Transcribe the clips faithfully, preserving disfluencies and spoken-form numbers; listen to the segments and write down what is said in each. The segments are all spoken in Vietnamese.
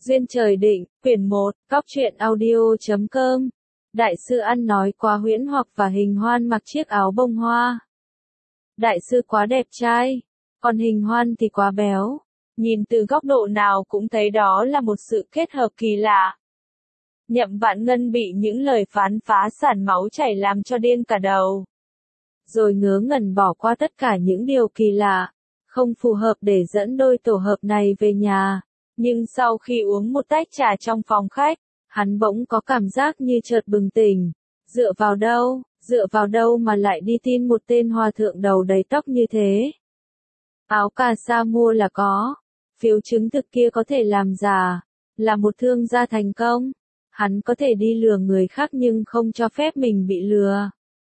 Duyên trời định, quyển một, góc truyện audio.com. Đại sư ăn nói quá huyễn hoặc và Hình Hoan mặc chiếc áo bông hoa. Đại sư quá đẹp trai, còn Hình Hoan thì quá béo. Nhìn từ góc độ nào cũng thấy đó là một sự kết hợp kỳ lạ. Nhậm Vạn Ngân bị những lời phán phá sản máu chảy làm cho điên cả đầu. Rồi ngớ ngẩn bỏ qua tất cả những điều kỳ lạ, không phù hợp để dẫn đôi tổ hợp này về nhà. Nhưng sau khi uống một tách trà trong phòng khách, hắn bỗng có cảm giác như chợt bừng tỉnh. Dựa vào đâu, dựa vào đâu mà lại đi tin một tên hòa thượng đầu đầy tóc như thế? Áo cà sa mua là có, phiếu chứng thực kia có thể làm giả, là một thương gia thành công. Hắn có thể đi lừa người khác nhưng không cho phép mình bị lừa.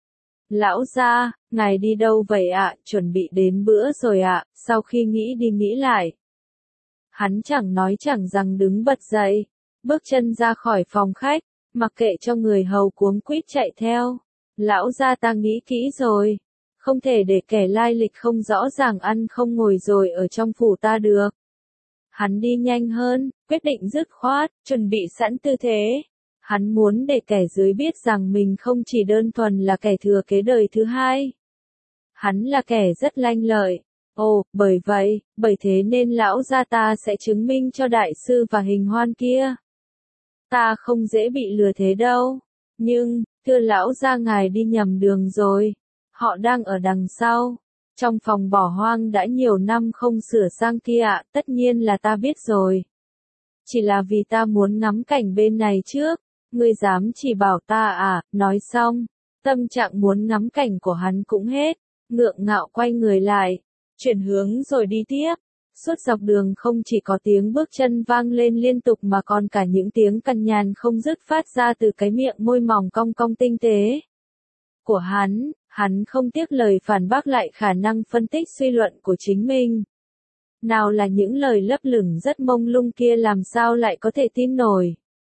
Lão gia, ngài đi đâu vậy ạ? Chuẩn bị đến bữa rồi ạ. Sau khi nghĩ đi nghĩ lại, hắn chẳng nói chẳng rằng đứng bật dậy, bước chân ra khỏi phòng khách, mặc kệ cho người hầu cuống quýt chạy theo. Lão gia, ta nghĩ kỹ rồi, không thể để kẻ lai lịch không rõ ràng ăn không ngồi rồi ở trong phủ ta được. Hắn đi nhanh hơn, quyết định dứt khoát, chuẩn bị sẵn tư thế. Hắn muốn để kẻ dưới biết rằng mình không chỉ đơn thuần là kẻ thừa kế đời thứ hai. Hắn là kẻ rất lanh lợi. Ồ, bởi vậy, bởi thế nên lão gia ta sẽ chứng minh cho đại sư và Hình Hoan kia. Ta không dễ bị lừa thế đâu. Nhưng, thưa lão gia, ngài đi nhầm đường rồi. Họ đang ở đằng sau. Trong phòng bỏ hoang đã nhiều năm không sửa sang kia ạ, tất nhiên là ta biết rồi. Chỉ là vì ta muốn ngắm cảnh bên này trước, ngươi dám chỉ bảo ta à? Nói xong, tâm trạng muốn ngắm cảnh của hắn cũng hết, ngượng ngạo quay người lại, chuyển hướng rồi đi tiếp. Suốt dọc đường không chỉ có tiếng bước chân vang lên liên tục mà còn cả những tiếng cằn nhằn không dứt phát ra từ cái miệng môi mỏng cong cong tinh tế của hắn. Hắn không tiếc lời phản bác lại khả năng phân tích suy luận của chính mình. Nào là những lời lấp lửng rất mông lung kia làm sao lại có thể tin nổi.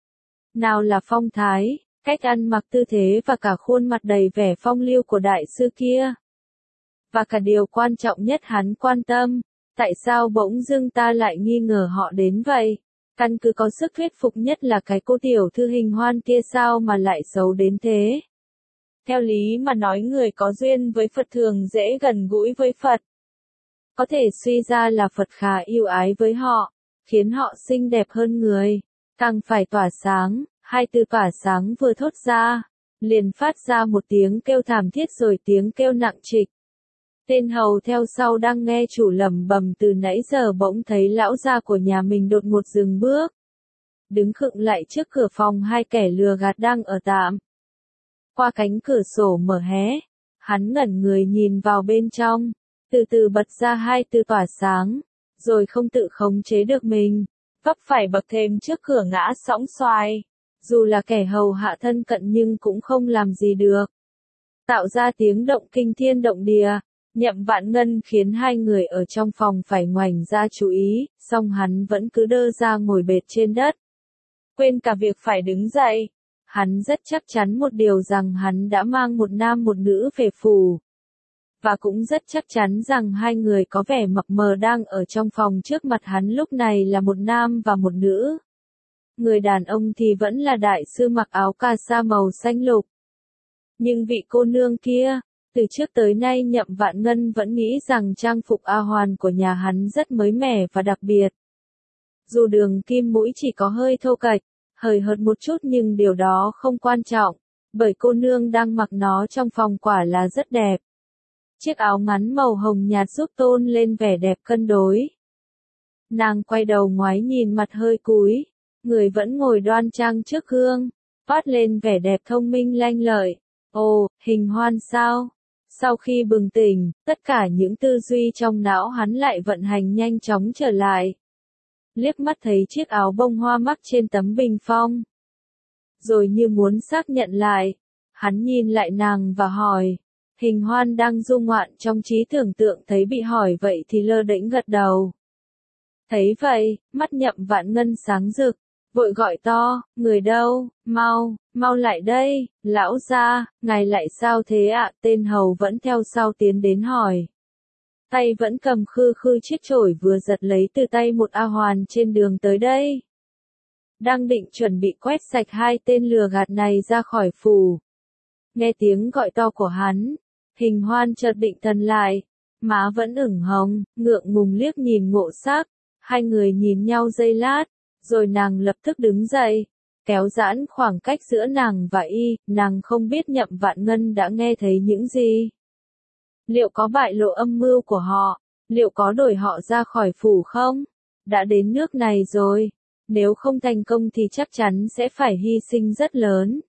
Nào là phong thái, cách ăn mặc, tư thế và cả khuôn mặt đầy vẻ phong lưu của đại sư kia. Và cả điều quan trọng nhất hắn quan tâm, tại sao bỗng dưng ta lại nghi ngờ họ đến vậy? Căn cứ có sức thuyết phục nhất là cái cô tiểu thư Hình Hoan kia sao mà lại xấu đến thế? Theo lý mà nói, người có duyên với Phật thường dễ gần gũi với Phật. Có thể suy ra là Phật khá yêu ái với họ, khiến họ xinh đẹp hơn người, càng phải tỏa sáng. Hai từ tỏa sáng vừa thốt ra, liền phát ra một tiếng kêu thảm thiết rồi tiếng kêu nặng trịch. Tên hầu theo sau đang nghe chủ lẩm bẩm từ nãy giờ bỗng thấy lão gia của nhà mình đột ngột dừng bước, đứng khựng lại trước cửa phòng hai kẻ lừa gạt đang ở tạm. Qua cánh cửa sổ mở hé, hắn ngẩn người nhìn vào bên trong, từ từ bật ra hai từ tỏa sáng, rồi không tự khống chế được mình, vấp phải bậc thềm trước cửa ngã sõng xoài. Dù là kẻ hầu hạ thân cận nhưng cũng không làm gì được. Tạo ra tiếng động kinh thiên động địa, Nhậm Vạn Ngân khiến hai người ở trong phòng phải ngoảnh ra chú ý, song hắn vẫn cứ đơ ra ngồi bệt trên đất. Quên cả việc phải đứng dậy. Hắn rất chắc chắn một điều rằng hắn đã mang một nam một nữ về phủ. Và cũng rất chắc chắn rằng hai người có vẻ mập mờ đang ở trong phòng trước mặt hắn lúc này là một nam và một nữ. Người đàn ông thì vẫn là đại sư mặc áo cà sa màu xanh lục. Nhưng vị cô nương kia, từ trước tới nay Nhậm Vạn Ngân vẫn nghĩ rằng trang phục A Hoàn của nhà hắn rất mới mẻ và đặc biệt. Dù đường kim mũi chỉ có hơi thô kệch, hời hợt một chút nhưng điều đó không quan trọng, bởi cô nương đang mặc nó trong phòng quả là rất đẹp. Chiếc áo ngắn màu hồng nhạt giúp tôn lên vẻ đẹp cân đối. Nàng quay đầu ngoái nhìn mặt hơi cúi, người vẫn ngồi đoan trang trước gương, toát lên vẻ đẹp thông minh lanh lợi. Ồ, Hình Hoan sao? Sau khi bừng tỉnh, tất cả những tư duy trong não hắn lại vận hành nhanh chóng trở lại. Liếc mắt thấy chiếc áo bông hoa mắc trên tấm bình phong. Rồi như muốn xác nhận lại, hắn nhìn lại nàng và hỏi. Hình Hoan đang du ngoạn trong trí tưởng tượng thấy bị hỏi vậy thì lơ đễnh gật đầu. Thấy vậy, mắt Nhậm Vạn Ngân sáng rực, vội gọi to, người đâu, mau, mau lại đây, lão gia, ngài lại sao thế ạ? Tên hầu vẫn theo sau tiến đến hỏi. Tay vẫn cầm khư khư chiếc chổi vừa giật lấy từ tay một A Hoàn trên đường tới đây. đang định chuẩn bị quét sạch hai tên lừa gạt này ra khỏi phủ. Nghe tiếng gọi to của hắn, Hình Hoan chợt định thần lại, má vẫn ửng hồng, ngượng ngùng liếc nhìn Ngộ Sắc, hai người nhìn nhau giây lát, rồi nàng lập tức đứng dậy, kéo giãn khoảng cách giữa nàng và y, nàng không biết Nhậm Vạn Ngân đã nghe thấy những gì. Liệu có bại lộ âm mưu của họ, liệu có đuổi họ ra khỏi phủ không? Đã đến nước này rồi, nếu không thành công thì chắc chắn sẽ phải hy sinh rất lớn.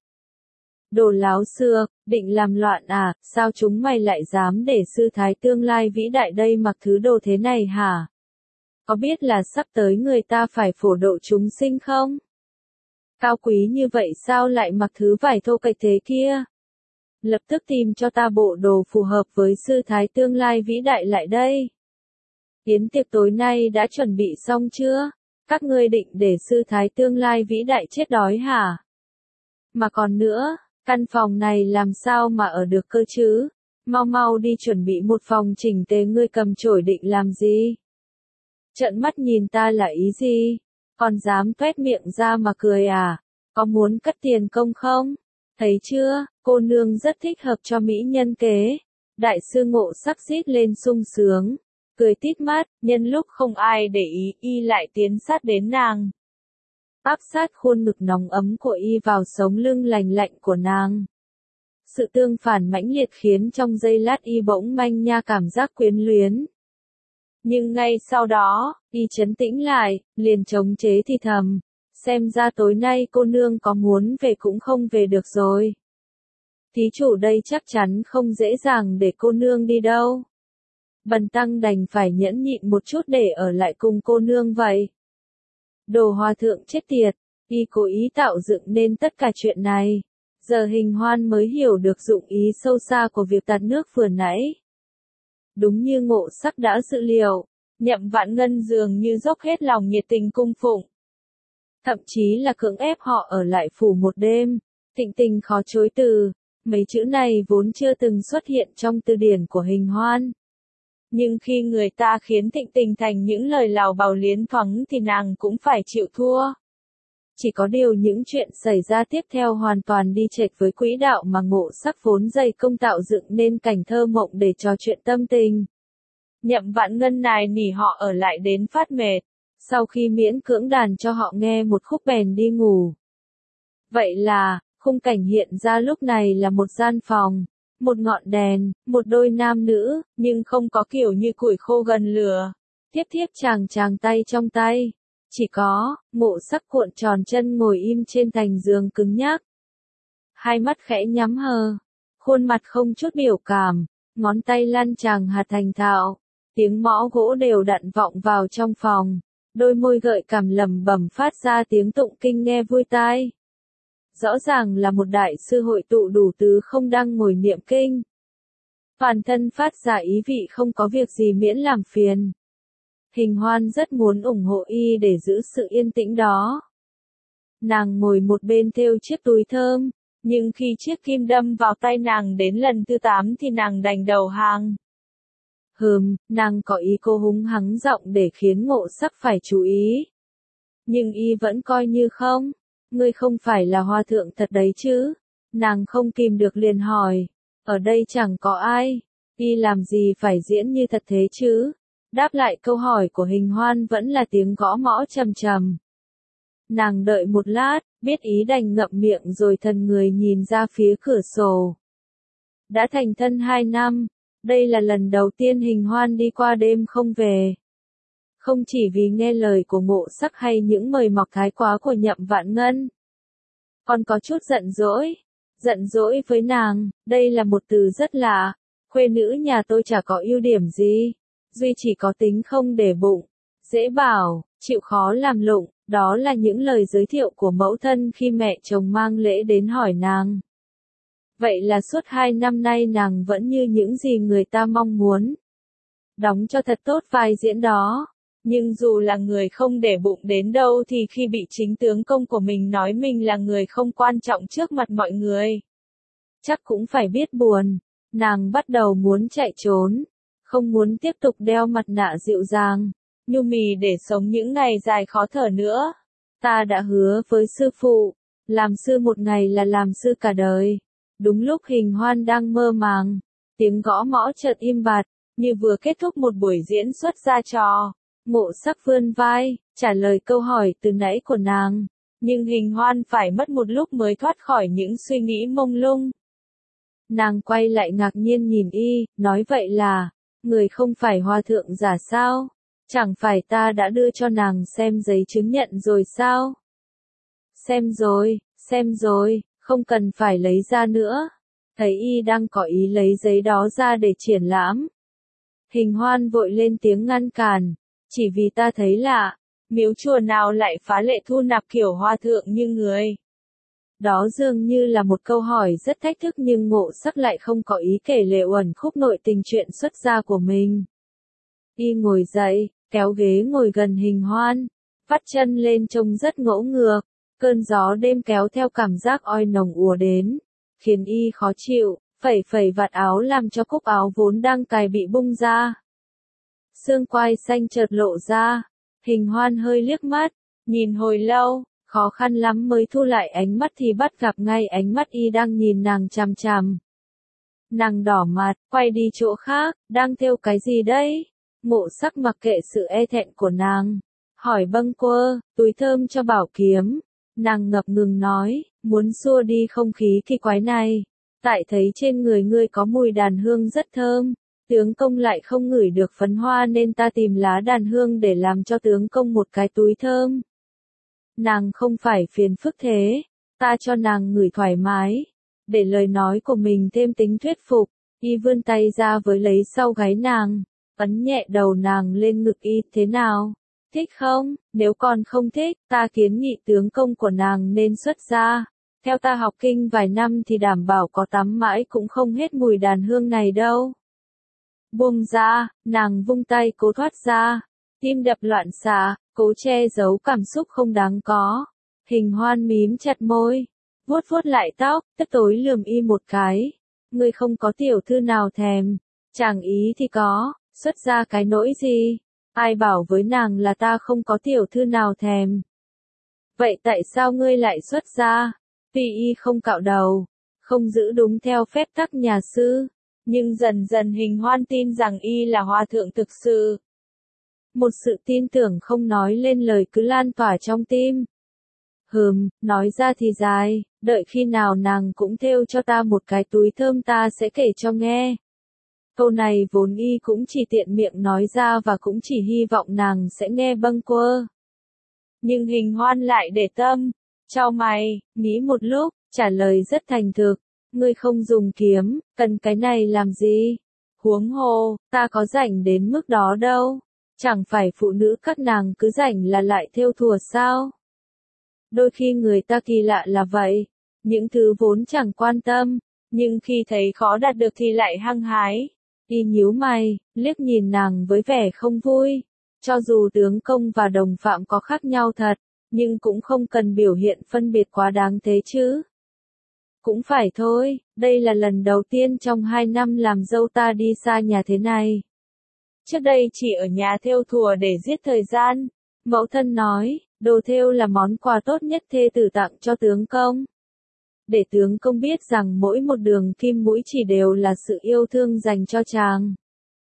Đồ láo xược, định làm loạn à, sao chúng mày lại dám để sư thái tương lai vĩ đại đây mặc thứ đồ thế này hả? Có biết là sắp tới người ta phải phổ độ chúng sinh không? Cao quý như vậy sao lại mặc thứ vải thô kệch thế kia? Lập tức tìm cho ta bộ đồ phù hợp với sư thái tương lai vĩ đại lại đây. Yến tiệc tối nay đã chuẩn bị xong chưa? Các ngươi định để sư thái tương lai vĩ đại chết đói hả? Mà còn nữa, căn phòng này làm sao mà ở được cơ chứ? Mau mau đi chuẩn bị một phòng chỉnh tề, ngươi cầm chổi định làm gì? Trợn mắt nhìn ta là ý gì? Còn dám tuét miệng ra mà cười à? Có muốn cất tiền công không? Thấy chưa, cô nương rất thích hợp cho mỹ nhân kế. Đại sư Ngộ Sắc rít lên sung sướng, cười tít mắt, nhân lúc không ai để ý, y lại tiến sát đến nàng. Áp sát khuôn ngực nóng ấm của y vào sống lưng lành lạnh của nàng. Sự tương phản mãnh liệt khiến trong giây lát y bỗng manh nha cảm giác quyến luyến. Nhưng ngay sau đó, y trấn tĩnh lại, liền chống chế thì thầm, xem ra tối nay cô nương có muốn về cũng không về được rồi. Thí chủ đây chắc chắn không dễ dàng để cô nương đi đâu. Bần tăng đành phải nhẫn nhịn một chút để ở lại cùng cô nương vậy. Đồ hòa thượng chết tiệt, y cố ý tạo dựng nên tất cả chuyện này. Giờ Hình Hoan mới hiểu được dụng ý sâu xa của việc tạt nước vừa nãy. Đúng như Ngộ Sắc đã dự liệu, Nhậm Vạn Ngân dường như dốc hết lòng nhiệt tình cung phụng. Thậm chí là cưỡng ép họ ở lại phủ một đêm, Thịnh Tình khó chối từ, mấy chữ này vốn chưa từng xuất hiện trong từ điển của Hình Hoan. Nhưng khi người ta khiến Thịnh Tình thành những lời lào bào liến thoáng thì nàng cũng phải chịu thua. Chỉ có điều những chuyện xảy ra tiếp theo hoàn toàn đi chệch với quỹ đạo mà Ngộ Sắc vốn dày công tạo dựng nên cảnh thơ mộng để trò chuyện tâm tình. Nhậm Vạn Ngân nài nỉ họ ở lại đến phát mệt, sau khi miễn cưỡng đàn cho họ nghe một khúc bèn đi ngủ. Vậy là, khung cảnh hiện ra lúc này là một gian phòng, một ngọn đèn, một đôi nam nữ, nhưng không có kiểu như củi khô gần lửa. Tiếp tiếp chàng chàng tay trong tay. Chỉ có, Ngộ Sắc cuộn tròn chân ngồi im trên thành giường cứng nhắc. Hai mắt khẽ nhắm hờ, khuôn mặt không chút biểu cảm, ngón tay lăn chàng hạt thành thạo, tiếng mõ gỗ đều đặn vọng vào trong phòng, đôi môi gợi cảm lẩm bẩm phát ra tiếng tụng kinh nghe vui tai. Rõ ràng là một đại sư hội tụ đủ tứ không đang ngồi niệm kinh. Toàn thân phát ra ý vị không có việc gì miễn làm phiền. Hình Hoan rất muốn ủng hộ y để giữ sự yên tĩnh đó. Nàng ngồi một bên thêu chiếc túi thơm, nhưng khi chiếc kim đâm vào tay nàng đến lần thứ tám thì nàng đành đầu hàng. Hừm, nàng có ý cô húng hắng giọng để khiến Ngộ Sắc phải chú ý. Nhưng y vẫn coi như không. Ngươi không phải là hòa thượng thật đấy chứ? Nàng không kìm được liền hỏi. Ở đây chẳng có ai. Y làm gì phải diễn như thật thế chứ? Đáp lại câu hỏi của Hình Hoan vẫn là tiếng gõ mõ trầm trầm. Nàng đợi một lát, biết ý đành ngậm miệng rồi thần người nhìn ra phía cửa sổ. Đã thành thân hai năm, đây là lần đầu tiên Hình Hoan đi qua đêm không về. Không chỉ vì nghe lời của Ngộ Sắc hay những mời mọc thái quá của Nhậm Vạn Ngân. Còn có chút giận dỗi. Giận dỗi với nàng, đây là một từ rất lạ. Khuê nữ nhà tôi chả có ưu điểm gì. Duy chỉ có tính không để bụng. Dễ bảo, chịu khó làm lụng. Đó là những lời giới thiệu của mẫu thân khi mẹ chồng mang lễ đến hỏi nàng. Vậy là suốt hai năm nay nàng vẫn như những gì người ta mong muốn. Đóng cho thật tốt vai diễn đó. Nhưng dù là người không để bụng đến đâu thì khi bị chính tướng công của mình nói mình là người không quan trọng trước mặt mọi người, chắc cũng phải biết buồn. Nàng bắt đầu muốn chạy trốn, không muốn tiếp tục đeo mặt nạ dịu dàng, nhu mì để sống những ngày dài khó thở nữa. Ta đã hứa với sư phụ, làm sư một ngày là làm sư cả đời. Đúng lúc Hình Hoan đang mơ màng, tiếng gõ mõ chợt im bặt, như vừa kết thúc một buổi diễn xuất ra trò. Ngộ Sắc vươn vai, trả lời câu hỏi từ nãy của nàng, nhưng Hình Hoan phải mất một lúc mới thoát khỏi những suy nghĩ mông lung. Nàng quay lại ngạc nhiên nhìn y, nói vậy là, người không phải hòa thượng giả sao? Chẳng phải ta đã đưa cho nàng xem giấy chứng nhận rồi sao? Xem rồi, xem rồi, không cần phải lấy ra nữa. Thấy y đang có ý lấy giấy đó ra để triển lãm. Hình Hoan vội lên tiếng ngăn cản, chỉ vì ta thấy lạ, miếu chùa nào lại phá lệ thu nạp kiểu hòa thượng như người. Đó dường như là một câu hỏi rất thách thức nhưng Ngộ Sắc lại không có ý kể lể uẩn khúc nội tình chuyện xuất gia của mình. Y ngồi dậy, kéo ghế ngồi gần Hình Hoan, vắt chân lên trông rất ngỗ ngược, cơn gió đêm kéo theo cảm giác oi nồng ùa đến, khiến y khó chịu, phẩy phẩy vạt áo làm cho cúc áo vốn đang cài bị bung ra. Xương quai xanh chợt lộ ra, Hình Hoan hơi liếc mắt, nhìn hồi lâu, khó khăn lắm mới thu lại ánh mắt thì bắt gặp ngay ánh mắt y đang nhìn nàng chằm chằm. Nàng đỏ mặt, quay đi chỗ khác, đang thêu cái gì đấy? Ngộ Sắc mặc kệ sự e thẹn của nàng, hỏi bâng quơ, túi thơm cho bảo kiếm. Nàng ngập ngừng nói, muốn xua đi không khí kỳ quái này. Tại thấy trên người ngươi có mùi đàn hương rất thơm, tướng công lại không ngửi được phấn hoa nên ta tìm lá đàn hương để làm cho tướng công một cái túi thơm. Nàng không phải phiền phức thế, ta cho nàng ngửi thoải mái, để lời nói của mình thêm tính thuyết phục, y vươn tay ra với lấy sau gáy nàng, ấn nhẹ đầu nàng lên ngực y, thế nào? Thích không? Nếu còn không thích, ta kiến nghị tướng công của nàng nên xuất gia. Theo ta học kinh vài năm thì đảm bảo có tắm mãi cũng không hết mùi đàn hương này đâu. Buông ra, nàng vung tay cố thoát ra, tim đập loạn xạ, cố che giấu cảm xúc không đáng có. Hình Hoan mím chặt môi, vuốt vuốt lại tóc, tức tối lườm y một cái. Ngươi không có tiểu thư nào thèm, chàng ý thì có, xuất ra cái nỗi gì? Ai bảo với nàng là ta không có tiểu thư nào thèm? Vậy tại sao ngươi lại xuất gia? Vì y không cạo đầu, không giữ đúng theo phép tắc nhà sư, nhưng dần dần Hình Hoan tin rằng y là hòa thượng thực sự. Một sự tin tưởng không nói lên lời cứ lan tỏa trong tim. Hừm, nói ra thì dài, đợi khi nào nàng cũng thêu cho ta một cái túi thơm ta sẽ kể cho nghe. Câu này vốn y cũng chỉ tiện miệng nói ra và cũng chỉ hy vọng nàng sẽ nghe bâng quơ. Nhưng Hình Hoan lại để tâm, chau mày, nghĩ một lúc, trả lời rất thành thực, ngươi không dùng kiếm, cần cái này làm gì? Huống hồ, ta có rảnh đến mức đó đâu, chẳng phải phụ nữ các nàng cứ rảnh là lại thêu thùa sao? Đôi khi người ta kỳ lạ là vậy, những thứ vốn chẳng quan tâm, nhưng khi thấy khó đạt được thì lại hăng hái. Y nhíu mày, liếc nhìn nàng với vẻ không vui. Cho dù tướng công và đồng phạm có khác nhau thật, nhưng cũng không cần biểu hiện phân biệt quá đáng thế chứ. Cũng phải thôi, đây là lần đầu tiên trong hai năm làm dâu ta đi xa nhà thế này. Trước đây chỉ ở nhà thêu thùa để giết thời gian. Mẫu thân nói, đồ thêu là món quà tốt nhất thê tử tặng cho tướng công. Để tướng công biết rằng mỗi một đường kim mũi chỉ đều là sự yêu thương dành cho chàng.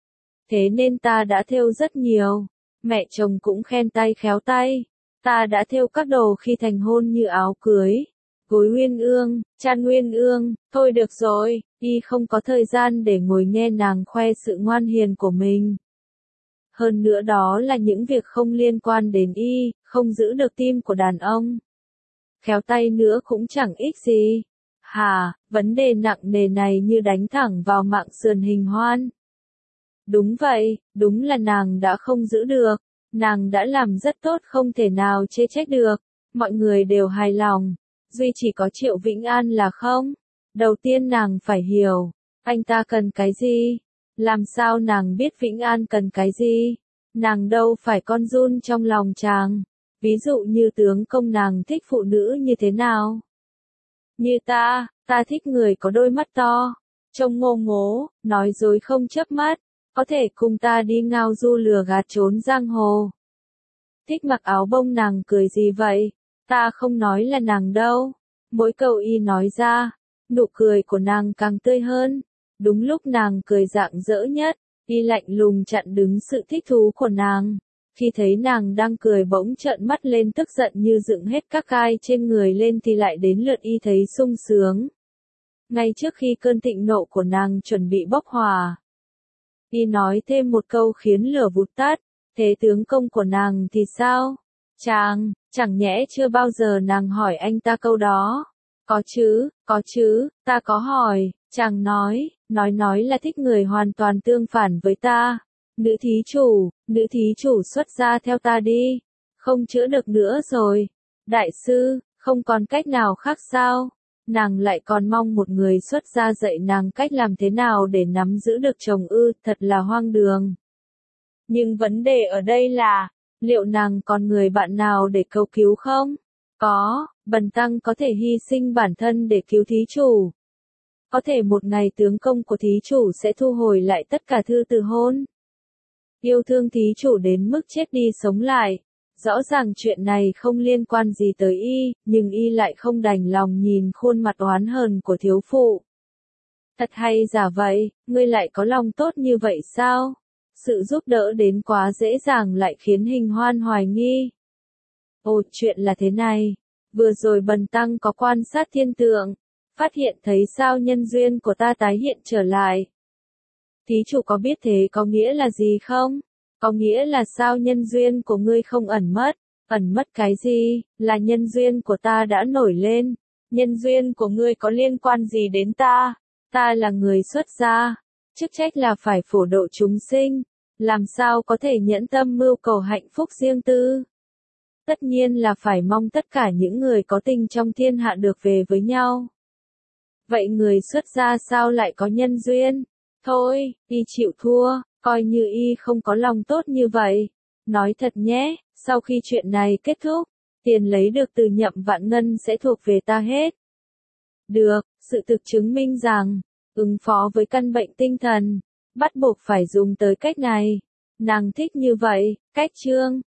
Thế nên ta đã thêu rất nhiều. Mẹ chồng cũng khen tay khéo tay. Ta đã thêu các đồ khi thành hôn như áo cưới, gối uyên ương, chăn uyên ương. Thôi được rồi, y không có thời gian để ngồi nghe nàng khoe sự ngoan hiền của mình. Hơn nữa đó là những việc không liên quan đến y, không giữ được tim của đàn ông. Khéo tay nữa cũng chẳng ích gì. Hà, vấn đề nặng nề này như đánh thẳng vào mạng sườn Hình Hoan. Đúng vậy, đúng là nàng đã không giữ được. Nàng đã làm rất tốt không thể nào chê trách được. Mọi người đều hài lòng. Duy chỉ có Triệu Vĩnh An là không. Đầu tiên nàng phải hiểu, anh ta cần cái gì? Làm sao nàng biết Vĩnh An cần cái gì? Nàng đâu phải con giun trong lòng chàng. Ví dụ như tướng công nàng thích phụ nữ như thế nào? Như ta, ta thích người có đôi mắt to, trông ngô ngố, nói dối không chớp mắt, có thể cùng ta đi ngao du lừa gạt trốn giang hồ. Thích mặc áo bông nàng cười gì vậy? Ta không nói là nàng đâu. Mỗi câu y nói ra, nụ cười của nàng càng tươi hơn. Đúng lúc nàng cười rạng rỡ nhất, y lạnh lùng chặn đứng sự thích thú của nàng. Khi thấy nàng đang cười bỗng trợn mắt lên tức giận như dựng hết các gai trên người lên thì lại đến lượt y thấy sung sướng. Ngay trước khi cơn thịnh nộ của nàng chuẩn bị bốc hỏa, y nói thêm một câu khiến lửa vụt tắt, thế tướng công của nàng thì sao? Chàng, chẳng nhẽ chưa bao giờ nàng hỏi anh ta câu đó? Có chứ, có chứ, ta có hỏi, chàng nói, nói nói là thích người hoàn toàn tương phản với ta. Nữ thí chủ, nữ thí chủ xuất gia theo ta đi, không chữa được nữa rồi. Đại sư, không còn cách nào khác sao? Nàng lại còn mong một người xuất gia dạy nàng cách làm thế nào để nắm giữ được chồng ư, thật là hoang đường. Nhưng vấn đề ở đây là, liệu nàng còn người bạn nào để cầu cứu không? Có, bần tăng có thể hy sinh bản thân để cứu thí chủ. Có thể một ngày tướng công của thí chủ sẽ thu hồi lại tất cả thư từ hôn. Yêu thương thí chủ đến mức chết đi sống lại. Rõ ràng chuyện này không liên quan gì tới y, nhưng y lại không đành lòng nhìn khuôn mặt oán hờn của thiếu phụ. Thật hay giả vậy, ngươi lại có lòng tốt như vậy sao? Sự giúp đỡ đến quá dễ dàng lại khiến Hình Hoan hoài nghi. Ồ, chuyện là thế này. Vừa rồi bần tăng có quan sát thiên tượng, phát hiện thấy sao nhân duyên của ta tái hiện trở lại. Thí chủ có biết thế có nghĩa là gì không? Có nghĩa là sao nhân duyên của ngươi không ẩn mất. Ẩn mất cái gì? Là nhân duyên của ta đã nổi lên. Nhân duyên của ngươi có liên quan gì đến ta? Ta là người xuất gia, chức trách là phải phổ độ chúng sinh, làm sao có thể nhẫn tâm mưu cầu hạnh phúc riêng tư? Tất nhiên là phải mong tất cả những người có tình trong thiên hạ được về với nhau. Vậy người xuất gia sao lại có nhân duyên? Thôi, y chịu thua, coi như y không có lòng tốt như vậy. Nói thật nhé, sau khi chuyện này kết thúc, tiền lấy được từ Nhậm Vạn Ngân sẽ thuộc về ta hết. Được, sự thực chứng minh rằng, ứng phó với căn bệnh tinh thần, bắt buộc phải dùng tới cách này. Nàng thích như vậy, cách chương.